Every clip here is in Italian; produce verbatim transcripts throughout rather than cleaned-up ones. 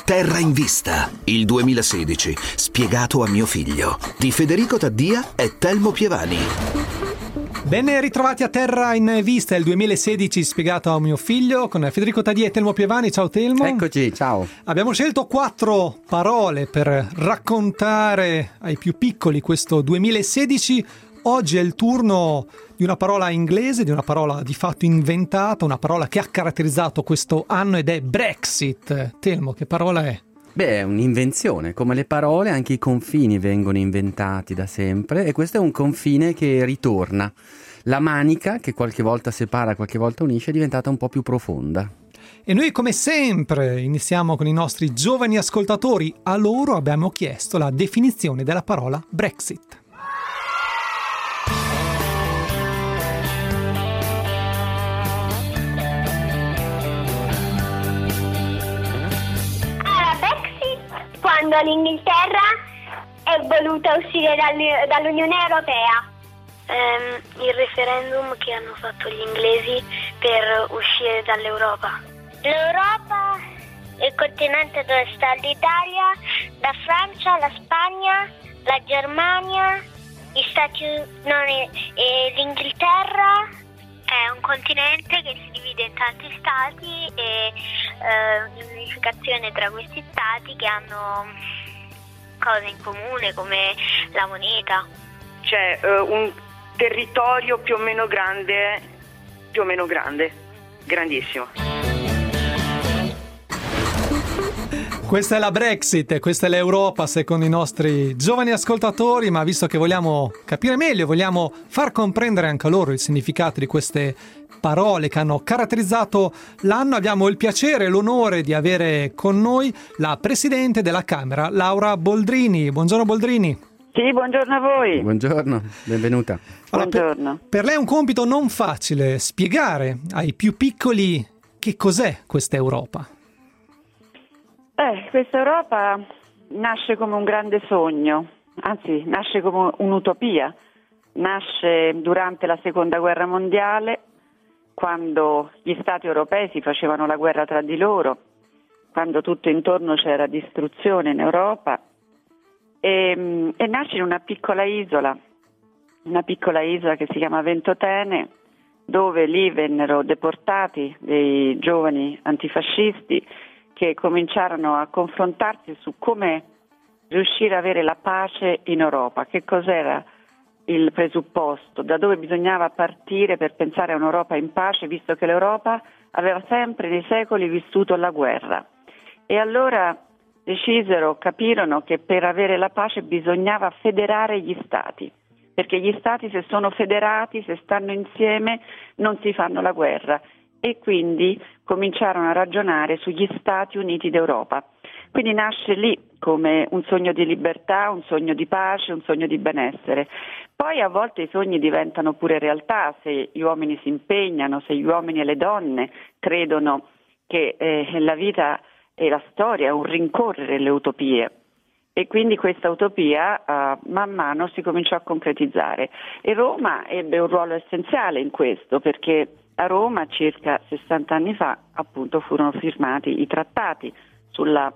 Terra in vista, il duemilasedici, spiegato a mio figlio, di Federico Taddia e Telmo Pievani. Ben ritrovati a Terra in Vista, il duemilasedici spiegato a mio figlio, con Federico Taddia e Telmo Pievani. Ciao Telmo. Eccoci, ciao. Abbiamo scelto quattro parole per raccontare ai più piccoli questo duemilasedici. Oggi è il turno di una parola inglese, di una parola di fatto inventata, una parola che ha caratterizzato questo anno ed è Brexit. Telmo, che parola è? Beh, è un'invenzione, come le parole anche i confini vengono inventati da sempre e questo è un confine che ritorna. La manica, che qualche volta separa, qualche volta unisce, è diventata un po' più profonda. E noi come sempre iniziamo con i nostri giovani ascoltatori. A loro abbiamo chiesto la definizione della parola Brexit. Quando l'Inghilterra è voluta uscire dall- dall'Unione Europea. Um, il referendum che hanno fatto gli inglesi per uscire dall'Europa. L'Europa è il continente dove sta l'Italia, la Francia, la Spagna, la Germania, gli Stati Uniti e l'Inghilterra. È un continente che si divide in tanti stati e eh, l'unificazione tra questi stati che hanno cose in comune come la moneta. C'è eh, un territorio più o meno grande, più o meno grande, grandissimo. Questa è la Brexit, questa è l'Europa secondo i nostri giovani ascoltatori, ma visto che vogliamo capire meglio, vogliamo far comprendere anche a loro il significato di queste parole che hanno caratterizzato l'anno, abbiamo il piacere e l'onore di avere con noi la Presidente della Camera, Laura Boldrini. Buongiorno Boldrini. Sì, buongiorno a voi. Buongiorno, benvenuta. Allora, buongiorno. Per, per lei è un compito non facile spiegare ai più piccoli che cos'è questa Europa. Eh, questa Europa nasce come un grande sogno, anzi nasce come un'utopia, nasce durante la Seconda Guerra Mondiale, quando gli Stati europei si facevano la guerra tra di loro, quando tutto intorno c'era distruzione in Europa, e, e nasce in una piccola isola, una piccola isola che si chiama Ventotene, dove lì vennero deportati dei giovani antifascisti che cominciarono a confrontarsi su come riuscire ad avere la pace in Europa, che cos'era il presupposto, da dove bisognava partire per pensare a un'Europa in pace, visto che l'Europa aveva sempre nei secoli vissuto la guerra. E allora decisero, capirono che per avere la pace bisognava federare gli Stati, perché gli Stati se sono federati, se stanno insieme, non si fanno la guerra. E quindi cominciarono a ragionare sugli Stati Uniti d'Europa. Quindi nasce lì come un sogno di libertà, un sogno di pace, un sogno di benessere. Poi a volte i sogni diventano pure realtà, se gli uomini si impegnano, se gli uomini e le donne credono che eh, la vita e la storia è un rincorrere le utopie. E quindi questa utopia uh, man mano si cominciò a concretizzare. E Roma ebbe un ruolo essenziale in questo, perché a Roma circa sessanta anni fa appunto furono firmati i trattati sulla,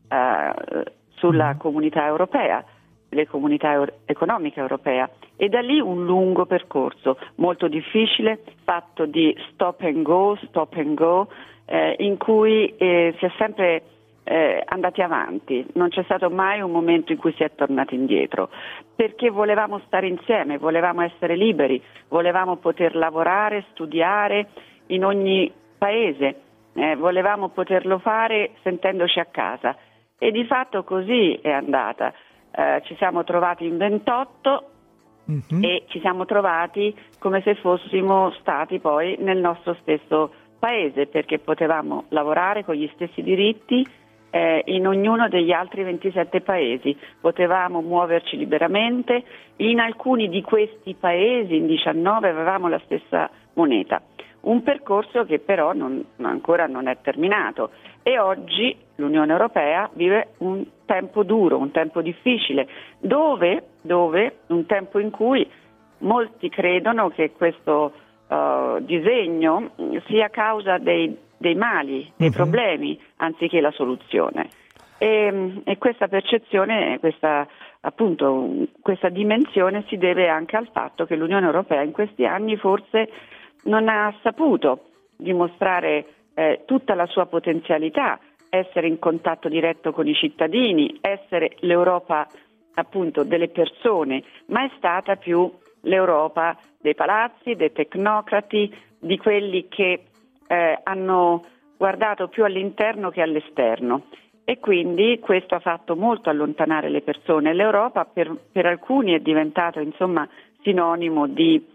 uh, sulla comunità europea, le comunità euro- economica europea, e da lì un lungo percorso molto difficile, fatto di stop and go, stop and go, eh, in cui eh, si è sempre Eh, andati avanti, non c'è stato mai un momento in cui si è tornati indietro, perché volevamo stare insieme, volevamo essere liberi, volevamo poter lavorare, studiare in ogni paese, eh, volevamo poterlo fare sentendoci a casa, e di fatto così è andata. Eh, ci siamo trovati in ventotto mm-hmm. e ci siamo trovati come se fossimo stati poi nel nostro stesso paese, perché potevamo lavorare con gli stessi diritti Eh, in ognuno degli altri ventisette paesi, potevamo muoverci liberamente, in alcuni di questi paesi, in diciannove, avevamo la stessa moneta. Un percorso che però non, ancora non è terminato, e oggi l'Unione Europea vive un tempo duro, un tempo difficile, dove, dove un tempo in cui molti credono che questo uh, disegno sia causa dei dei mali, dei uh-huh. problemi, anziché la soluzione. e, e questa percezione, questa appunto questa dimensione si deve anche al fatto che l'Unione Europea in questi anni forse non ha saputo dimostrare eh, tutta la sua potenzialità, essere in contatto diretto con i cittadini, essere l'Europa appunto delle persone, ma è stata più l'Europa dei palazzi, dei tecnocrati, di quelli che eh, hanno guardato più all'interno che all'esterno. E quindi questo ha fatto molto allontanare le persone. L'Europa per, per alcuni è diventato insomma sinonimo di,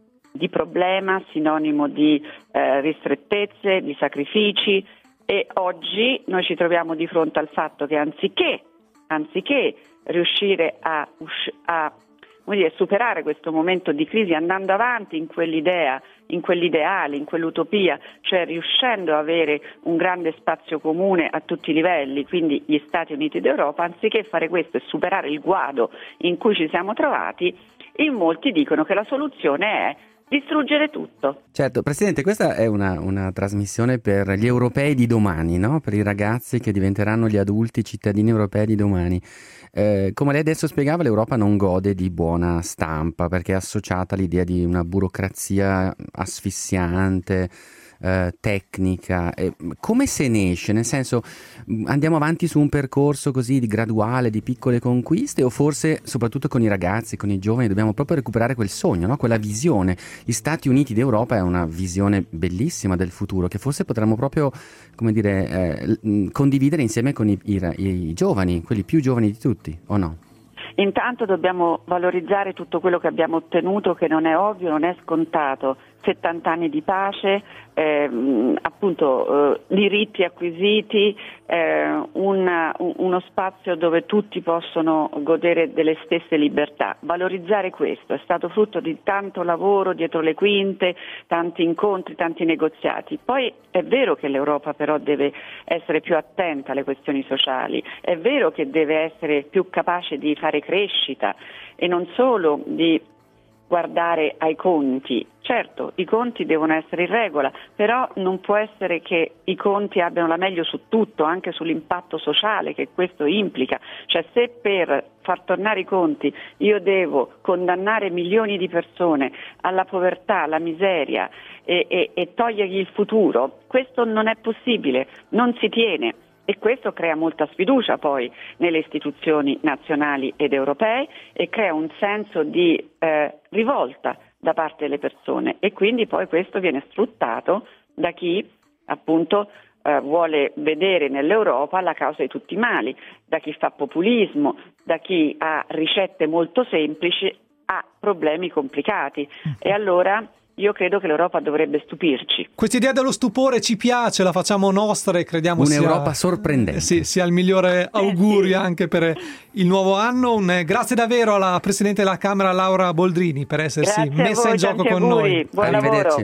di problema, sinonimo di eh, ristrettezze, di sacrifici, e oggi noi ci troviamo di fronte al fatto che anziché, anziché riuscire a, usci- a come dire, superare questo momento di crisi andando avanti in quell'idea, in quell'ideale, in quell'utopia, cioè riuscendo ad avere un grande spazio comune a tutti i livelli, quindi gli Stati Uniti d'Europa, anziché fare questo e superare il guado in cui ci siamo trovati, in molti dicono che la soluzione è distruggere tutto. Certo, Presidente, questa è una, una trasmissione per gli europei di domani, no? Per i ragazzi che diventeranno gli adulti cittadini europei di domani. Eh, come lei adesso spiegava, l'Europa non gode di buona stampa perché è associata all'idea di una burocrazia asfissiante, eh, tecnica. Eh, come se ne esce? Nel senso, andiamo avanti su un percorso così di graduale, di piccole conquiste, o forse soprattutto con i ragazzi, con i giovani, dobbiamo proprio recuperare quel sogno, no? Quella visione. Gli Stati Uniti d'Europa è una visione bellissima del futuro che forse potremmo proprio, come dire, eh, condividere insieme con i, i, i giovani, quelli più giovani di tutti, o no? Intanto dobbiamo valorizzare tutto quello che abbiamo ottenuto, che non è ovvio, non è scontato. settanta anni di pace, ehm, appunto eh, diritti acquisiti, eh, un, uno spazio dove tutti possono godere delle stesse libertà. Valorizzare questo è stato frutto di tanto lavoro dietro le quinte, tanti incontri, tanti negoziati. Poi è vero che l'Europa però deve essere più attenta alle questioni sociali, è vero che deve essere più capace di fare crescita e non solo di guardare ai conti. Certo, i conti devono essere in regola, però non può essere che i conti abbiano la meglio su tutto, anche sull'impatto sociale che questo implica. Cioè, se per far tornare i conti io devo condannare milioni di persone alla povertà, alla miseria e, e, e togliergli il futuro, questo non è possibile, non si tiene. E questo crea molta sfiducia poi nelle istituzioni nazionali ed europee e crea un senso di eh, rivolta da parte delle persone, e quindi poi questo viene sfruttato da chi appunto eh, vuole vedere nell'Europa la causa di tutti i mali, da chi fa populismo, da chi ha ricette molto semplici a problemi complicati. E allora io credo che l'Europa dovrebbe stupirci. Questa idea dello stupore ci piace, la facciamo nostra e crediamo un'Europa sia, sorprendente. Sì, sia il migliore augurio eh sì. anche per il nuovo anno. Un grazie davvero alla Presidente della Camera Laura Boldrini per essersi grazie messa voi, in gioco con auguri. noi. Buon lavoro.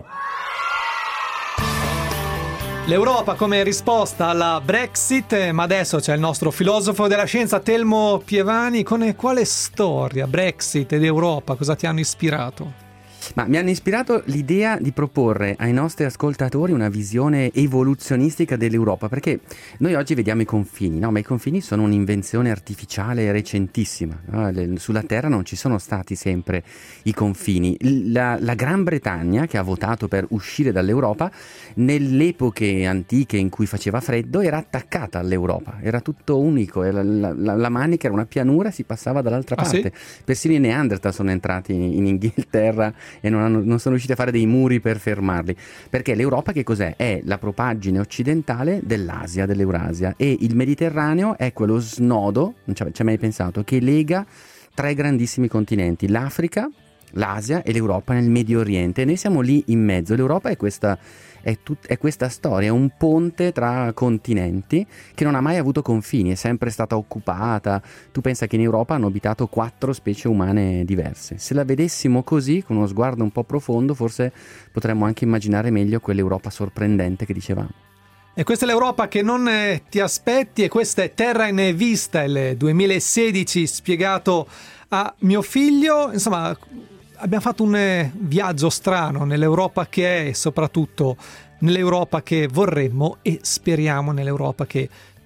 L'Europa come risposta alla Brexit, ma adesso c'è il nostro filosofo della scienza Telmo Pievani. Con quale storia Brexit ed Europa, cosa ti hanno ispirato? Ma mi hanno ispirato l'idea di proporre ai nostri ascoltatori una visione evoluzionistica dell'Europa, perché noi oggi vediamo i confini, no? Ma i confini sono un'invenzione artificiale recentissima, no? Le, sulla Terra non ci sono stati sempre i confini. La, la Gran Bretagna, che ha votato per uscire dall'Europa, nelle epoche antiche in cui faceva freddo era attaccata all'Europa, era tutto unico, la, la, la manica era una pianura e si passava dall'altra ah, parte. Sì? Persino i Neanderthal sono entrati in, in Inghilterra e non, hanno, non sono riusciti a fare dei muri per fermarli, perché l'Europa che cos'è? È la propaggine occidentale dell'Asia, dell'Eurasia, e il Mediterraneo è quello snodo, non ci hai mai pensato, che lega tre grandissimi continenti, l'Africa, l'Asia e l'Europa nel Medio Oriente, e noi siamo lì in mezzo. L'Europa è questa È, tut- è questa storia, è un ponte tra continenti che non ha mai avuto confini, è sempre stata occupata. Tu pensa che in Europa hanno abitato quattro specie umane diverse. Se la vedessimo così, con uno sguardo un po' profondo, forse potremmo anche immaginare meglio quell'Europa sorprendente che dicevamo. E questa è l'Europa che non eh, ti aspetti, e questa è Terra in Vista, il duemilasedici spiegato a mio figlio. Insomma, abbiamo fatto un eh, viaggio strano nell'Europa che è, e soprattutto nell'Europa che vorremmo, e speriamo nell'Europa che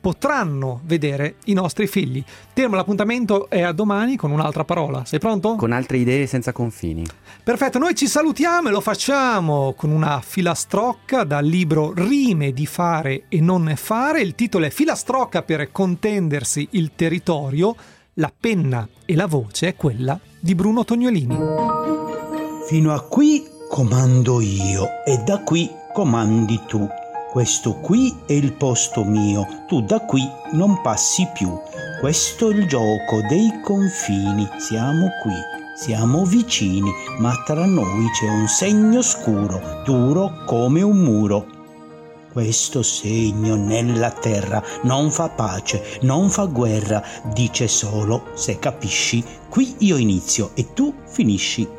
potranno vedere i nostri figli. Telmo, l'appuntamento è a domani con un'altra parola. Sei pronto? Con altre idee senza confini. Perfetto, noi ci salutiamo e lo facciamo con una filastrocca dal libro Rime di fare e non fare. Il titolo è Filastrocca per contendersi il territorio. La penna e la voce è quella di Bruno Tognolini. Fino a qui comando io e da qui comandi tu. Questo qui è il posto mio, tu da qui non passi più. Questo è il gioco dei confini, siamo qui, siamo vicini, ma tra noi c'è un segno scuro, duro come un muro. Questo segno nella terra non fa pace, non fa guerra, dice solo, se capisci, qui io inizio e tu finisci.